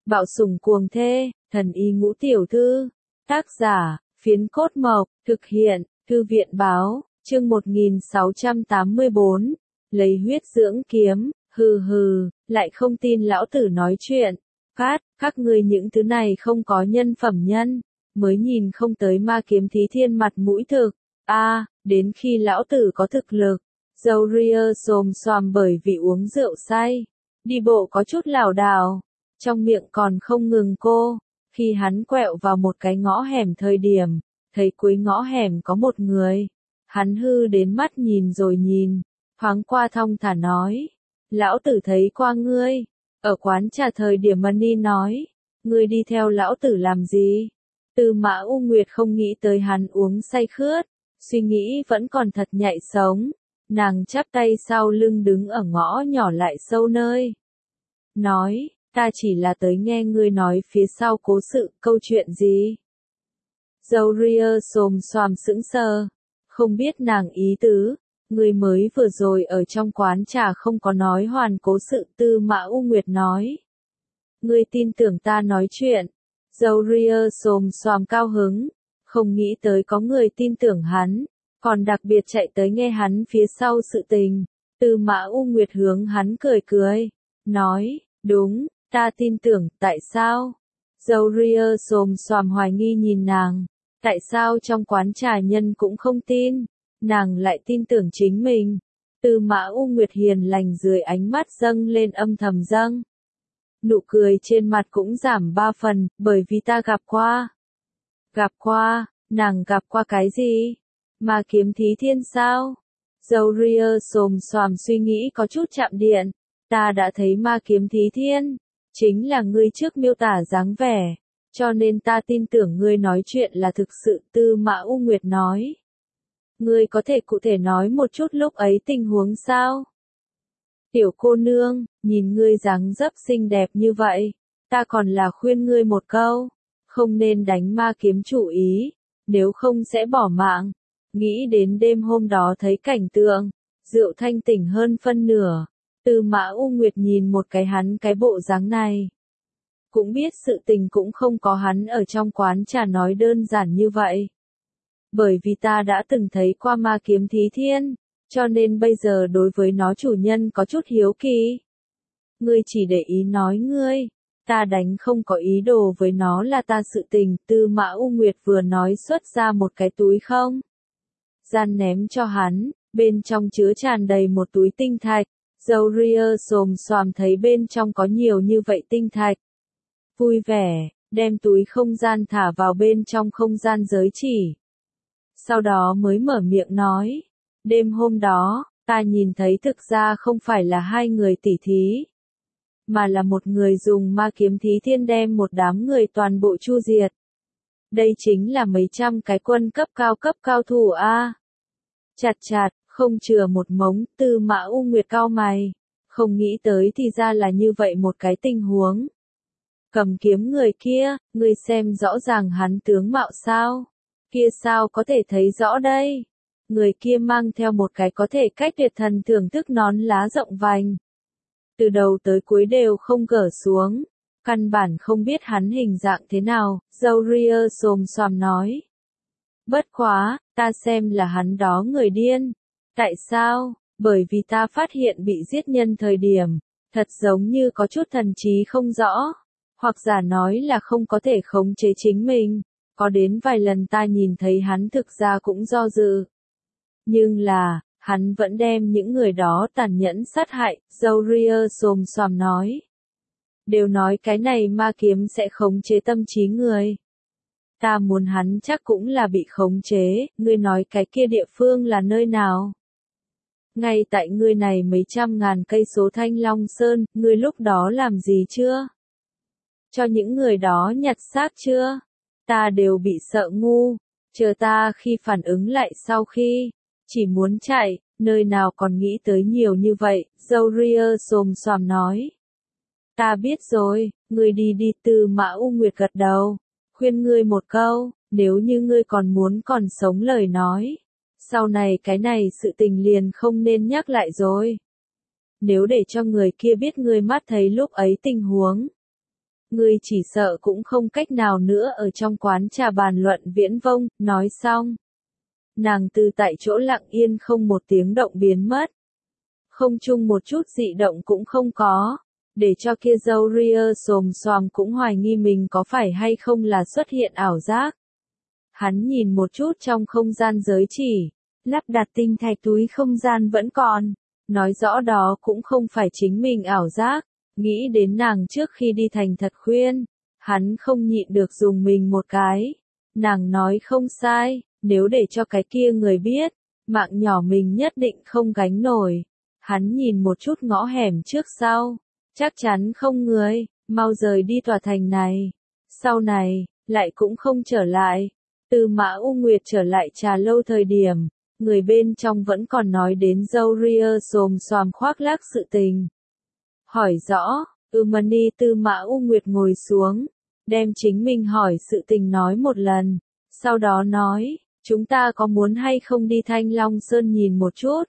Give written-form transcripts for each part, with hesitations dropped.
Bạo sủng cuồng thê, thần y ngũ tiểu thư. Tác giả, Phiến Cốt Mộc, thực hiện, Thư viện báo, chương 1684. Lấy huyết dưỡng kiếm, hừ hừ, lại không tin lão tử nói chuyện. Các ngươi những thứ này không có nhân phẩm nhân, mới nhìn không tới ma kiếm thí thiên mặt mũi thực. Đến khi lão tử có thực lực, dâu ria xồm xoàm bởi vì uống rượu say, đi bộ có chút lảo đảo, trong miệng còn không ngừng cô. Khi hắn quẹo vào một cái ngõ hẻm thời điểm, thấy cuối ngõ hẻm có một người. Hắn hư đến mắt nhìn rồi nhìn, thoáng qua thong thả nói. Lão tử thấy qua ngươi. Ở quán trà thời điểm Mani nói. Ngươi đi theo lão tử làm gì? Tư Mã U Nguyệt không nghĩ tới hắn uống say khướt, suy nghĩ vẫn còn thật nhạy sống. Nàng chắp tay sau lưng đứng ở ngõ nhỏ lại sâu nơi. Nói, ta chỉ là tới nghe ngươi nói phía sau cố sự, câu chuyện gì? Dâu ria xồm xoàm sững sờ, không biết nàng ý tứ, ngươi mới vừa rồi ở trong quán trà không có nói hoàn cố sự. Tư Mã U Nguyệt nói. Ngươi tin tưởng ta nói chuyện? Dâu ria xồm xoàm cao hứng, không nghĩ tới có người tin tưởng hắn, còn đặc biệt chạy tới nghe hắn phía sau sự tình. Tư Mã U Nguyệt hướng hắn cười cười, nói, đúng, ta tin tưởng. Tại sao? Dâu ria xồm xoàm hoài nghi nhìn nàng, tại sao trong quán trà nhân cũng không tin, nàng lại tin tưởng chính mình? Tư Mã U Nguyệt hiền lành dưới ánh mắt dâng lên âm thầm dâng. Nụ cười trên mặt cũng giảm 3 phần, bởi vì ta gặp qua. Gặp qua, nàng gặp qua cái gì? Ma kiếm thí thiên sao? Dâu ria xồm xoàm suy nghĩ có chút chạm điện. Ta đã thấy ma kiếm thí thiên, chính là ngươi trước miêu tả dáng vẻ, cho nên ta tin tưởng ngươi nói chuyện là thực sự. Tư Mã U Nguyệt nói. Ngươi có thể cụ thể nói một chút lúc ấy tình huống sao? Tiểu cô nương, nhìn ngươi dáng dấp xinh đẹp như vậy, ta còn là khuyên ngươi một câu, không nên đánh ma kiếm chủ ý, nếu không sẽ bỏ mạng. Nghĩ đến đêm hôm đó thấy cảnh tượng, rượu thanh tỉnh hơn phân nửa, Tư Mã U Nguyệt nhìn một cái hắn cái bộ dáng này. Cũng biết sự tình cũng không có hắn ở trong quán trà nói đơn giản như vậy. Bởi vì ta đã từng thấy qua ma kiếm thí thiên, cho nên bây giờ đối với nó chủ nhân có chút hiếu kỳ. Ngươi chỉ để ý nói ngươi, ta đánh không có ý đồ với nó là ta sự tình. Tư Mã U Nguyệt vừa nói xuất ra một cái túi không gian ném cho hắn, bên trong chứa tràn đầy một túi tinh thạch. Dâu ria xồm xoàm thấy bên trong có nhiều như vậy tinh thạch, vui vẻ, đem túi không gian thả vào bên trong không gian giới chỉ. Sau đó mới mở miệng nói, đêm hôm đó, ta nhìn thấy thực ra không phải là hai người tỉ thí, mà là một người dùng ma kiếm thí thiên đem một đám người toàn bộ chu diệt. Đây chính là mấy trăm cái quân cấp cao thủ a. Chặt, không chừa một mống. Tư Mã U Nguyệt cao mày, không nghĩ tới thì ra là như vậy một cái tình huống. Cầm kiếm người kia, ngươi xem rõ ràng hắn tướng mạo sao? Kia sao có thể thấy rõ đây? Người kia mang theo một cái có thể cách tuyệt thần thưởng thức nón lá rộng vành, từ đầu tới cuối đều không gỡ xuống, căn bản không biết hắn hình dạng thế nào. Dâu ria xồm xoàm nói. Bất quá, ta xem là hắn đó người điên. Tại sao? Bởi vì ta phát hiện bị giết nhân thời điểm, thật giống như có chút thần trí không rõ, hoặc giả nói là không có thể khống chế chính mình. Có đến vài lần ta nhìn thấy hắn thực ra cũng do dự. Nhưng là, hắn vẫn đem những người đó tàn nhẫn sát hại. Dâu ria xồm xoàm nói. Đều nói cái này ma kiếm sẽ khống chế tâm trí người. Ta muốn hắn chắc cũng là bị khống chế. Ngươi nói cái kia địa phương là nơi nào? Ngay tại ngươi này mấy trăm ngàn cây số Thanh Long Sơn. Ngươi lúc đó làm gì chưa? Cho những người đó nhặt xác chưa? Ta đều bị sợ ngu, chờ ta khi phản ứng lại sau khi, chỉ muốn chạy, nơi nào còn nghĩ tới nhiều như vậy. Dâu ria xồm xoàm nói. Ta biết rồi, ngươi đi đi. Tư Mã U Nguyệt gật đầu, khuyên ngươi một câu, nếu như ngươi còn muốn còn sống lời nói, sau này cái này sự tình liền không nên nhắc lại rồi. Nếu để cho người kia biết ngươi mắt thấy lúc ấy tình huống, Ngươi chỉ sợ cũng không cách nào nữa ở trong quán trà bàn luận viễn vông, nói xong. Nàng từ tại chỗ lặng yên không một tiếng động biến mất. Không chung một chút dị động cũng không có, để cho kia dâu ria xồm xoàm cũng hoài nghi mình có phải hay không là xuất hiện ảo giác. Hắn nhìn một chút trong không gian giới chỉ, lắp đặt tinh thạch túi không gian vẫn còn, nói rõ đó cũng không phải chính mình ảo giác, nghĩ đến nàng trước khi đi thành thật khuyên, hắn không nhịn được dùng mình một cái. Nàng nói không sai, nếu để cho cái kia người biết, mạng nhỏ mình nhất định không gánh nổi. Hắn nhìn một chút ngõ hẻm trước sau, chắc chắn không người, mau rời đi tòa thành này. Sau này, lại cũng không trở lại. Từ Mã U Nguyệt trở lại trà lâu thời điểm, người bên trong vẫn còn nói đến dâu ria xồm xoàm khoác lác sự tình. Hỏi rõ, Mani Tư Mã U Nguyệt ngồi xuống, đem chính mình hỏi sự tình nói một lần, sau đó nói, chúng ta có muốn hay không đi Thanh Long Sơn nhìn một chút?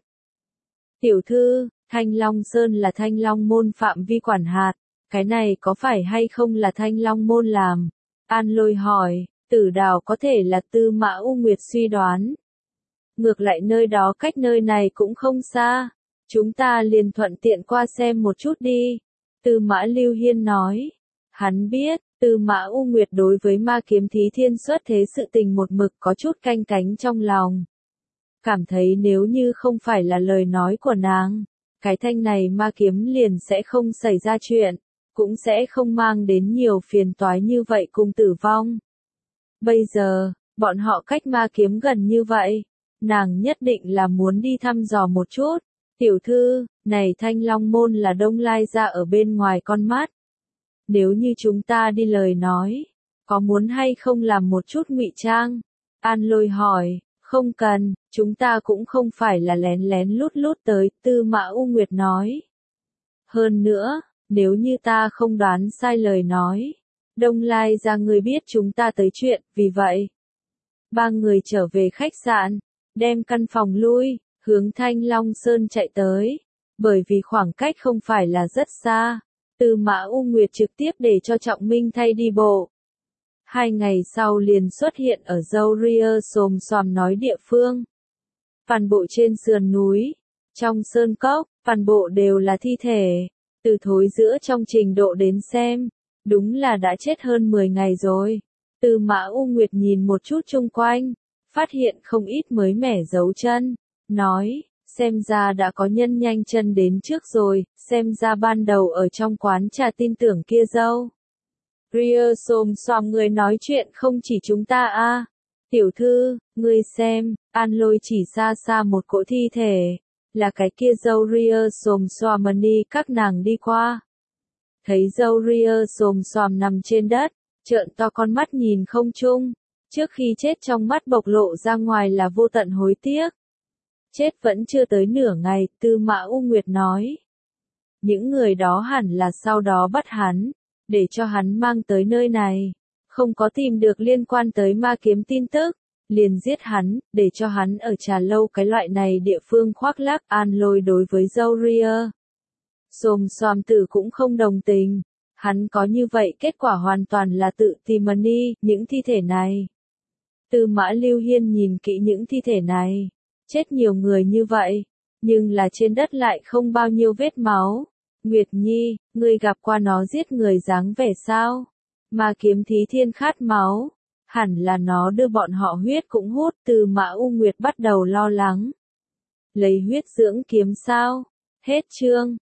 Tiểu thư, Thanh Long Sơn là Thanh Long môn phạm vi quản hạt, cái này có phải hay không là Thanh Long môn làm? An Lôi hỏi, Tử Đào có thể là Tư Mã U Nguyệt suy đoán. Ngược lại nơi đó cách nơi này cũng không xa, chúng ta liền thuận tiện qua xem một chút đi. Tư Mã Lưu Hiên nói, hắn biết, Tư Mã U Nguyệt đối với ma kiếm thí thiên xuất thế sự tình một mực có chút canh cánh trong lòng. Cảm thấy nếu như không phải là lời nói của nàng, cái thanh này ma kiếm liền sẽ không xảy ra chuyện, cũng sẽ không mang đến nhiều phiền toái như vậy cùng tử vong. Bây giờ, bọn họ cách ma kiếm gần như vậy, nàng nhất định là muốn đi thăm dò một chút. Tiểu thư, này Thanh Long môn là Đông Lai ra ở bên ngoài con mắt. Nếu như chúng ta đi lời nói, có muốn hay không làm một chút ngụy trang? An Lôi hỏi, không cần, chúng ta cũng không phải là lén lén lút lút tới, Tư Mã U Nguyệt nói. Hơn nữa, nếu như ta không đoán sai lời nói, Đông Lai ra người biết chúng ta tới chuyện, vì vậy. Ba người trở về khách sạn, đem căn phòng lui, hướng Thanh Long Sơn chạy tới, bởi vì khoảng cách không phải là rất xa. Tư Mã U Nguyệt trực tiếp để cho Trọng Minh thay đi bộ. 2 ngày sau liền xuất hiện ở dâu ria xồm xoàm nói địa phương. Toàn bộ trên sườn núi, trong sơn cốc, toàn bộ đều là thi thể. Từ thối giữa trong trình độ đến xem, đúng là đã chết hơn 10 ngày rồi. Tư Mã U Nguyệt nhìn một chút chung quanh, phát hiện không ít mới mẻ dấu chân, nói, xem ra đã có nhân nhanh chân đến trước rồi, xem ra ban đầu ở trong quán trà tin tưởng kia dâu. Ria xồm xoàm người nói chuyện không chỉ chúng ta a. Tiểu thư, ngươi xem, An Lôi chỉ xa xa một cỗ thi thể, là cái kia dâu ria xồm xoàm mani các nàng đi qua. Thấy dâu ria xồm xoàm nằm trên đất, trợn to con mắt nhìn không chung, trước khi chết trong mắt bộc lộ ra ngoài là vô tận hối tiếc. Chết vẫn chưa tới nửa ngày, Tư Mã U Nguyệt nói. Những người đó hẳn là sau đó bắt hắn, để cho hắn mang tới nơi này. Không có tìm được liên quan tới ma kiếm tin tức, liền giết hắn, để cho hắn ở trà lâu cái loại này địa phương khoác lác. An Lôi đối với dâu ria xồm xoàm tử cũng không đồng tình. Hắn có như vậy kết quả hoàn toàn là tự tìm money, những thi thể này. Tư Mã Lưu Hiên nhìn kỹ những thi thể này. Chết nhiều người như vậy, nhưng là trên đất lại không bao nhiêu vết máu. Nguyệt Nhi, ngươi gặp qua nó giết người dáng vẻ sao? Ma kiếm thí thiên khát máu, hẳn là nó đưa bọn họ huyết cũng hút. Tư Mã U Nguyệt bắt đầu lo lắng. Lấy huyết dưỡng kiếm sao? Hết chương.